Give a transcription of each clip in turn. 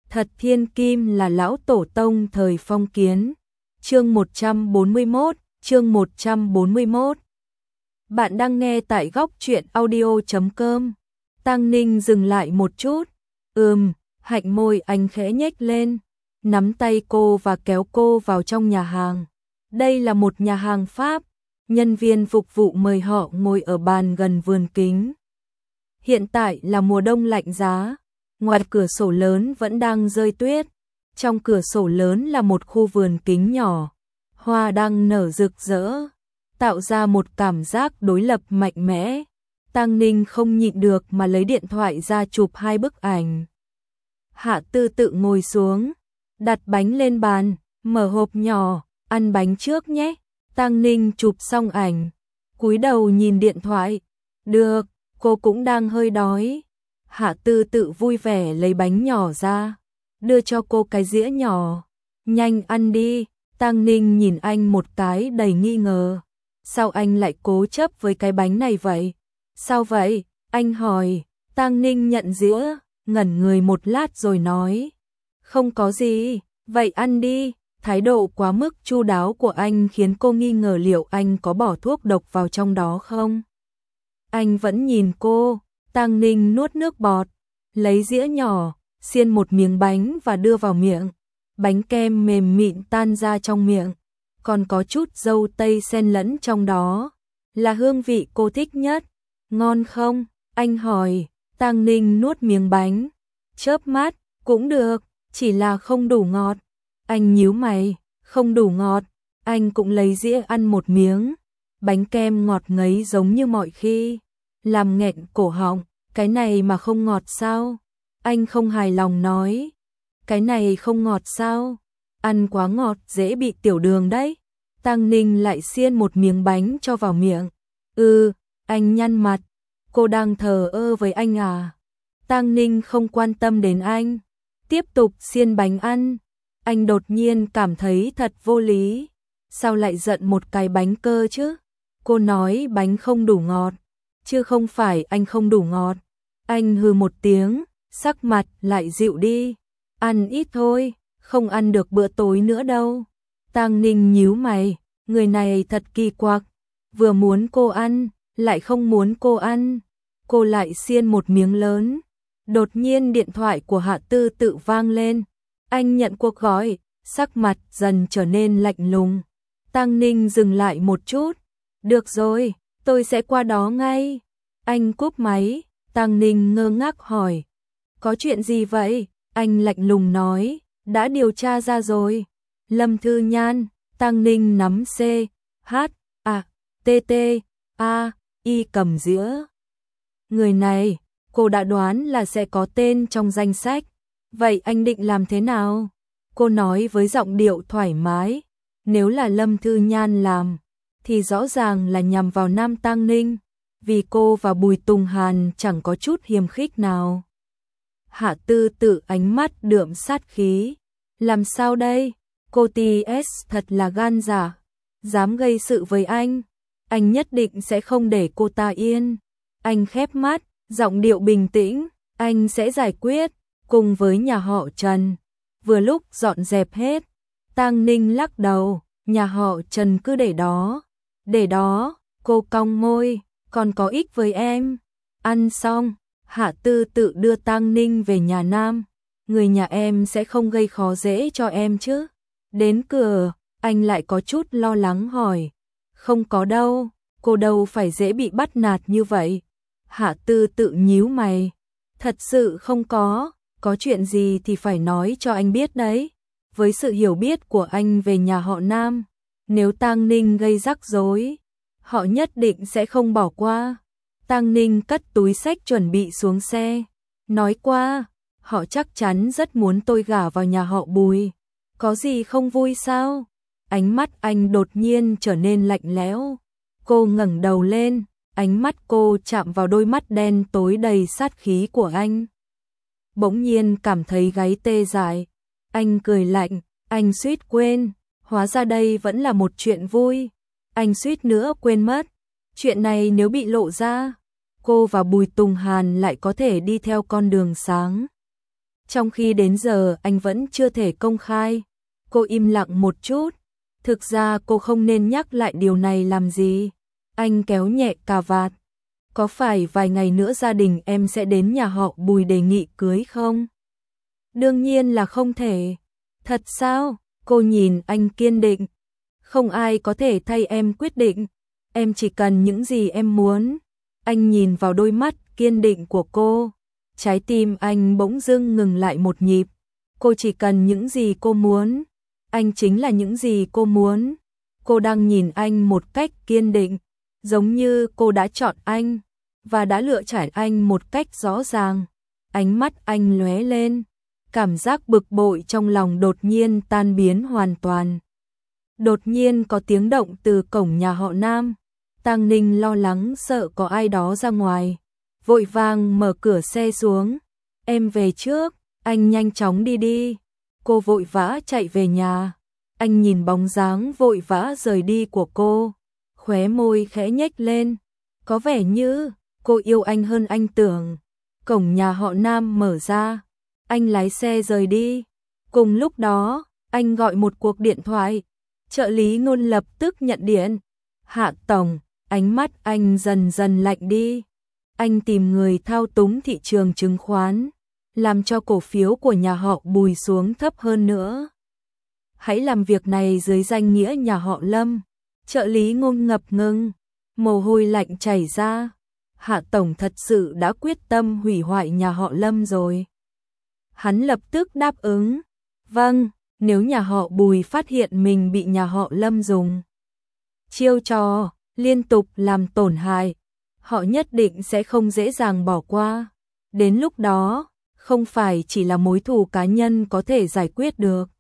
Thật thiên kim là lão tổ tông thời phong kiến. Chương 141, chương 141. Bạn đang nghe tại góc truyện audio.com. Tăng Ninh dừng lại một chút. Hạnh môi anh khẽ nhếch lên, nắm tay cô và kéo cô vào trong nhà hàng. Đây là một nhà hàng Pháp, nhân viên phục vụ mời họ ngồi ở bàn gần vườn kính. Hiện tại là mùa đông lạnh giá, ngoài cửa sổ lớn vẫn đang rơi tuyết. Trong cửa sổ lớn là một khu vườn kính nhỏ, hoa đang nở rực rỡ, tạo ra một cảm giác đối lập mạnh mẽ. Tăng Ninh không nhịn được mà lấy điện thoại ra chụp 2 bức ảnh. Hạ Tư tự ngồi xuống, đặt bánh lên bàn, mở hộp nhỏ, ăn bánh trước nhé. Tăng Ninh chụp xong ảnh, cúi đầu nhìn điện thoại. Được, cô cũng đang hơi đói. Hạ Tư tự vui vẻ lấy bánh nhỏ ra, đưa cho cô cái dĩa nhỏ. Nhanh ăn đi. Tăng Ninh nhìn anh một cái đầy nghi ngờ. Sao anh lại cố chấp với cái bánh này vậy? Sao vậy? Anh hỏi. Tăng Ninh nhận dĩa, ngẩn người một lát rồi nói. Không có gì, vậy ăn đi. Thái độ quá mức chu đáo của anh khiến cô nghi ngờ liệu anh có bỏ thuốc độc vào trong đó không? Anh vẫn nhìn cô. Tăng Ninh nuốt nước bọt, lấy dĩa nhỏ, xiên một miếng bánh và đưa vào miệng. Bánh kem mềm mịn tan ra trong miệng, còn có chút dâu tây xen lẫn trong đó, là hương vị cô thích nhất. Ngon không? Anh hỏi. Tăng Ninh nuốt miếng bánh, chớp mắt, cũng được, chỉ là không đủ ngọt. Anh nhíu mày, không đủ ngọt. Anh cũng lấy dĩa ăn một miếng, bánh kem ngọt ngấy giống như mọi khi, làm nghẹn cổ họng. Cái này mà không ngọt sao? Anh không hài lòng nói. Cái này không ngọt sao? Ăn quá ngọt dễ bị tiểu đường đấy. Tăng Ninh lại xiên một miếng bánh cho vào miệng. Anh nhăn mặt. Cô đang thờ ơ với anh à? Tăng Ninh không quan tâm đến anh, tiếp tục xiên bánh ăn. Anh đột nhiên cảm thấy thật vô lý. Sao lại giận một cái bánh cơ chứ? Cô nói bánh không đủ ngọt, chứ không phải anh không đủ ngọt. Anh hừ một tiếng, sắc mặt lại dịu đi. Ăn ít thôi, không ăn được bữa tối nữa đâu. Tăng Ninh nhíu mày, người này thật kỳ quặc, vừa muốn cô ăn, lại không muốn cô ăn. Cô lại xiên một miếng lớn. Đột nhiên điện thoại của Hạ Tư tự vang lên. Anh nhận cuộc gọi, sắc mặt dần trở nên lạnh lùng. Tăng Ninh dừng lại một chút. Được rồi, tôi sẽ qua đó ngay. Anh cúp máy. Tăng Ninh ngơ ngác hỏi. Có chuyện gì vậy? Anh lạnh lùng nói. Đã điều tra ra rồi. Lâm Thư Nhan. Tăng Ninh nắm C, H, A, T, T, A, I cầm dĩa. Người này, cô đã đoán là sẽ có tên trong danh sách. Vậy anh định làm thế nào? Cô nói với giọng điệu thoải mái. Nếu là Lâm Thư Nhan làm, thì rõ ràng là nhằm vào Nam Tăng Ninh, vì cô và Bùi Tùng Hàn chẳng có chút hiềm khích nào. Hạ Tư tự ánh mắt đượm sát khí. Làm sao đây? Cô TS thật là gan dạ, dám gây sự với anh nhất định sẽ không để cô ta yên. Anh khép mắt, giọng điệu bình tĩnh. Anh sẽ giải quyết, cùng với nhà họ Trần. Vừa lúc dọn dẹp hết. Tăng Ninh lắc đầu. Nhà họ Trần cứ để đó. Để đó. Cô cong môi. Còn có ích với em. Ăn xong, Hạ Tư tự đưa Tăng Ninh về nhà Nam. Người nhà em sẽ không gây khó dễ cho em chứ? Đến cửa, anh lại có chút lo lắng hỏi. Không có đâu, cô đâu phải dễ bị bắt nạt như vậy. Hạ Tư tự nhíu mày. Thật sự không có chuyện gì thì phải nói cho anh biết đấy. Với sự hiểu biết của anh về nhà họ Nam, nếu Tăng Ninh gây rắc rối, họ nhất định sẽ không bỏ qua. Tăng Ninh cất túi xách chuẩn bị xuống xe. Nói qua, họ chắc chắn rất muốn tôi gả vào nhà họ Bùi. Có gì không vui sao? Ánh mắt anh đột nhiên trở nên lạnh lẽo. Cô ngẩng đầu lên, ánh mắt cô chạm vào đôi mắt đen tối đầy sát khí của anh. Bỗng nhiên cảm thấy gáy tê dại. Anh cười lạnh, anh suýt quên, hóa ra đây vẫn là một chuyện vui. Anh suýt nữa quên mất. Chuyện này nếu bị lộ ra, cô và Bùi Tùng Hàn lại có thể đi theo con đường sáng. trong khi đến giờ anh vẫn chưa thể công khai. Cô im lặng một chút. Thực ra cô không nên nhắc lại điều này làm gì. Anh kéo nhẹ cà vạt. Có phải vài ngày nữa gia đình em sẽ đến nhà họ Bùi đề nghị cưới không? Đương nhiên là không thể. Thật sao? Cô nhìn anh kiên định. Không ai có thể thay em quyết định. Em chỉ cần những gì em muốn. Anh nhìn vào đôi mắt kiên định của cô. Trái tim anh bỗng dưng ngừng lại một nhịp. Cô chỉ cần những gì cô muốn. Anh chính là những gì cô muốn. Cô đang nhìn anh một cách kiên định. Giống như cô đã chọn anh. Và đã lựa chọn anh một cách rõ ràng. Ánh mắt anh lóe lên. Cảm giác bực bội trong lòng đột nhiên tan biến hoàn toàn. Đột nhiên có tiếng động từ cổng nhà họ Nam. Tang Ninh lo lắng sợ có ai đó ra ngoài. Vội vàng mở cửa xe xuống. Em về trước, anh nhanh chóng đi đi. Cô vội vã chạy về nhà. Anh nhìn bóng dáng vội vã rời đi của cô. Khóe môi khẽ nhếch lên. Có vẻ như cô yêu anh hơn anh tưởng. Cổng nhà họ Nam mở ra. Anh lái xe rời đi. Cùng lúc đó, anh gọi một cuộc điện thoại. Trợ lý Ngôn lập tức nhận điện. Hạ tổng, ánh mắt anh dần dần lạnh đi. Anh tìm người thao túng thị trường chứng khoán, làm cho cổ phiếu của nhà họ Bùi xuống thấp hơn nữa. Hãy làm việc này dưới danh nghĩa nhà họ Lâm. Trợ lý Ngôn ngập ngừng, mồ hôi lạnh chảy ra. Hạ tổng thật sự đã quyết tâm hủy hoại nhà họ Lâm rồi. Hắn lập tức đáp ứng. Vâng, nếu nhà họ Bùi phát hiện mình bị nhà họ Lâm dùng chiêu trò liên tục làm tổn hại, họ nhất định sẽ không dễ dàng bỏ qua. Đến lúc đó, không phải chỉ là mối thù cá nhân có thể giải quyết được.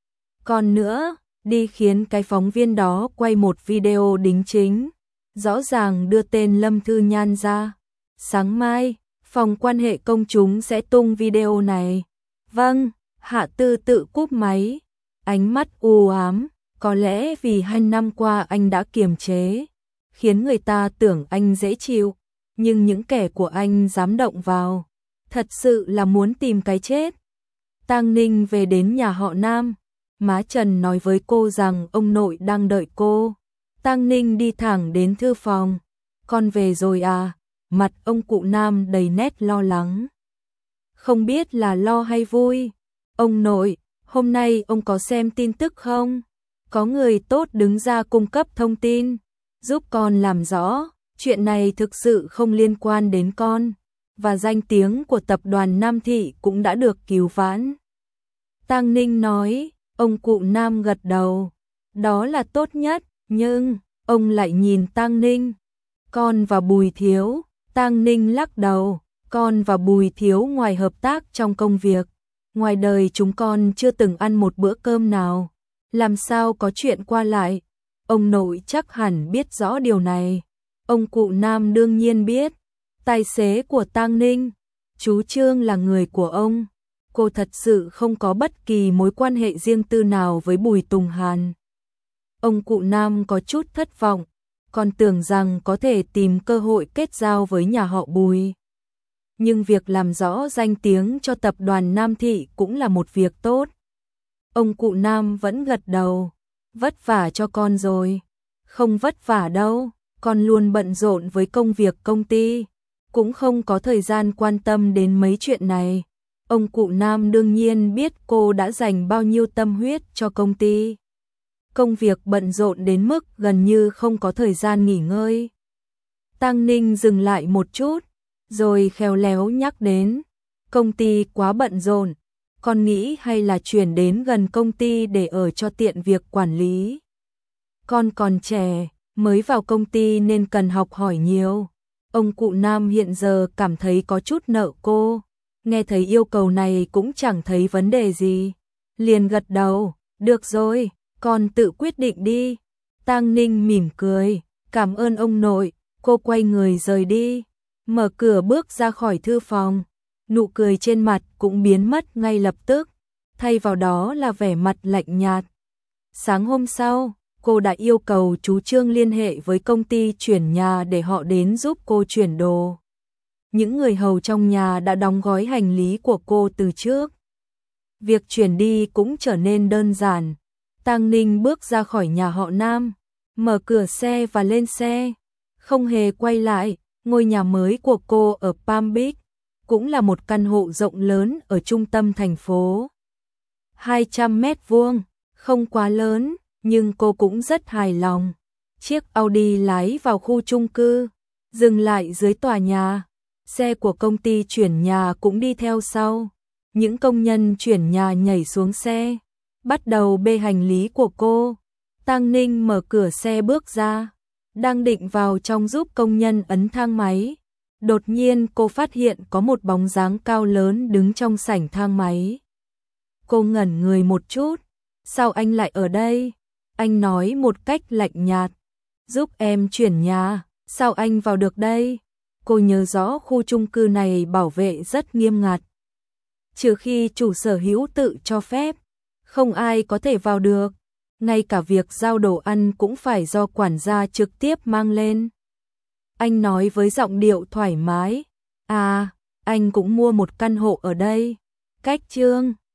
Còn nữa, đi khiến cái phóng viên đó quay một video đính chính, rõ ràng đưa tên Lâm Thư Nhan ra. Sáng mai, phòng quan hệ công chúng sẽ tung video này. Vâng, Hạ Tư tự cúp máy, ánh mắt u ám, có lẽ vì 2 năm qua anh đã kiềm chế, khiến người ta tưởng anh dễ chịu, nhưng những kẻ của anh dám động vào, thật sự là muốn tìm cái chết. Tang Ninh về đến nhà họ Nam, má Trần nói với cô rằng ông nội đang đợi cô. Tang Ninh đi thẳng đến thư phòng. Con về rồi à? Mặt ông cụ Nam đầy nét lo lắng. Không biết là lo hay vui. Ông nội, hôm nay ông có xem tin tức không? Có người tốt đứng ra cung cấp thông tin, giúp con làm rõ, chuyện này thực sự không liên quan đến con, và danh tiếng của tập đoàn Nam Thị cũng đã được cứu vãn. Tang Ninh nói, ông cụ Nam gật đầu, đó là tốt nhất, nhưng, ông lại nhìn Tang Ninh. Con và Bùi Thiếu, Tang Ninh lắc đầu, con và Bùi Thiếu ngoài hợp tác trong công việc, ngoài đời chúng con chưa từng ăn một bữa cơm nào, làm sao có chuyện qua lại. Ông nội chắc hẳn biết rõ điều này. Ông cụ Nam đương nhiên biết. Tài xế của Tang Ninh, chú Trương là người của ông. Cô thật sự không có bất kỳ mối quan hệ riêng tư nào với Bùi Tùng Hàn. Ông cụ Nam có chút thất vọng, còn tưởng rằng có thể tìm cơ hội kết giao với nhà họ Bùi. Nhưng việc làm rõ danh tiếng cho tập đoàn Nam Thị cũng là một việc tốt. Ông cụ Nam vẫn gật đầu, vất vả cho con rồi. Không vất vả đâu, con luôn bận rộn với công việc công ty, cũng không có thời gian quan tâm đến mấy chuyện này. Ông cụ Nam đương nhiên biết cô đã dành bao nhiêu tâm huyết cho công ty. Công việc bận rộn đến mức gần như không có thời gian nghỉ ngơi. Tang Ninh dừng lại một chút, rồi khéo léo nhắc đến, công ty quá bận rộn, con nghĩ hay là chuyển đến gần công ty để ở cho tiện việc quản lý. Con còn trẻ, mới vào công ty nên cần học hỏi nhiều. Ông cụ Nam hiện giờ cảm thấy có chút nợ cô, nghe thấy yêu cầu này cũng chẳng thấy vấn đề gì. Liền gật đầu, được rồi, con tự quyết định đi. Tang Ninh mỉm cười, cảm ơn ông nội, cô quay người rời đi, mở cửa bước ra khỏi thư phòng. Nụ cười trên mặt cũng biến mất ngay lập tức, thay vào đó là vẻ mặt lạnh nhạt. Sáng hôm sau, cô đã yêu cầu chú Trương liên hệ với công ty chuyển nhà để họ đến giúp cô chuyển đồ. Những người hầu trong nhà đã đóng gói hành lý của cô từ trước. Việc chuyển đi cũng trở nên đơn giản. Tang Ninh bước ra khỏi nhà họ Nam, mở cửa xe và lên xe, không hề quay lại. Ngôi nhà mới của cô ở Palm Beach cũng là một căn hộ rộng lớn ở trung tâm thành phố. 200 mét vuông, không quá lớn, nhưng cô cũng rất hài lòng. Chiếc Audi lái vào khu chung cư, dừng lại dưới tòa nhà. Xe của công ty chuyển nhà cũng đi theo sau. Những công nhân chuyển nhà nhảy xuống xe, bắt đầu bê hành lý của cô. Tang Ninh mở cửa xe bước ra, đang định vào trong giúp công nhân ấn thang máy. Đột nhiên cô phát hiện có một bóng dáng cao lớn đứng trong sảnh thang máy. Cô ngẩn người một chút. Sao anh lại ở đây? Anh nói một cách lạnh nhạt. Giúp em chuyển nhà. Sao anh vào được đây? Cô nhớ rõ khu chung cư này bảo vệ rất nghiêm ngặt. Trừ khi chủ sở hữu tự cho phép, không ai có thể vào được. Ngay cả việc giao đồ ăn cũng phải do quản gia trực tiếp mang lên. Anh nói với giọng điệu thoải mái. À, anh cũng mua một căn hộ ở đây. Cách Chương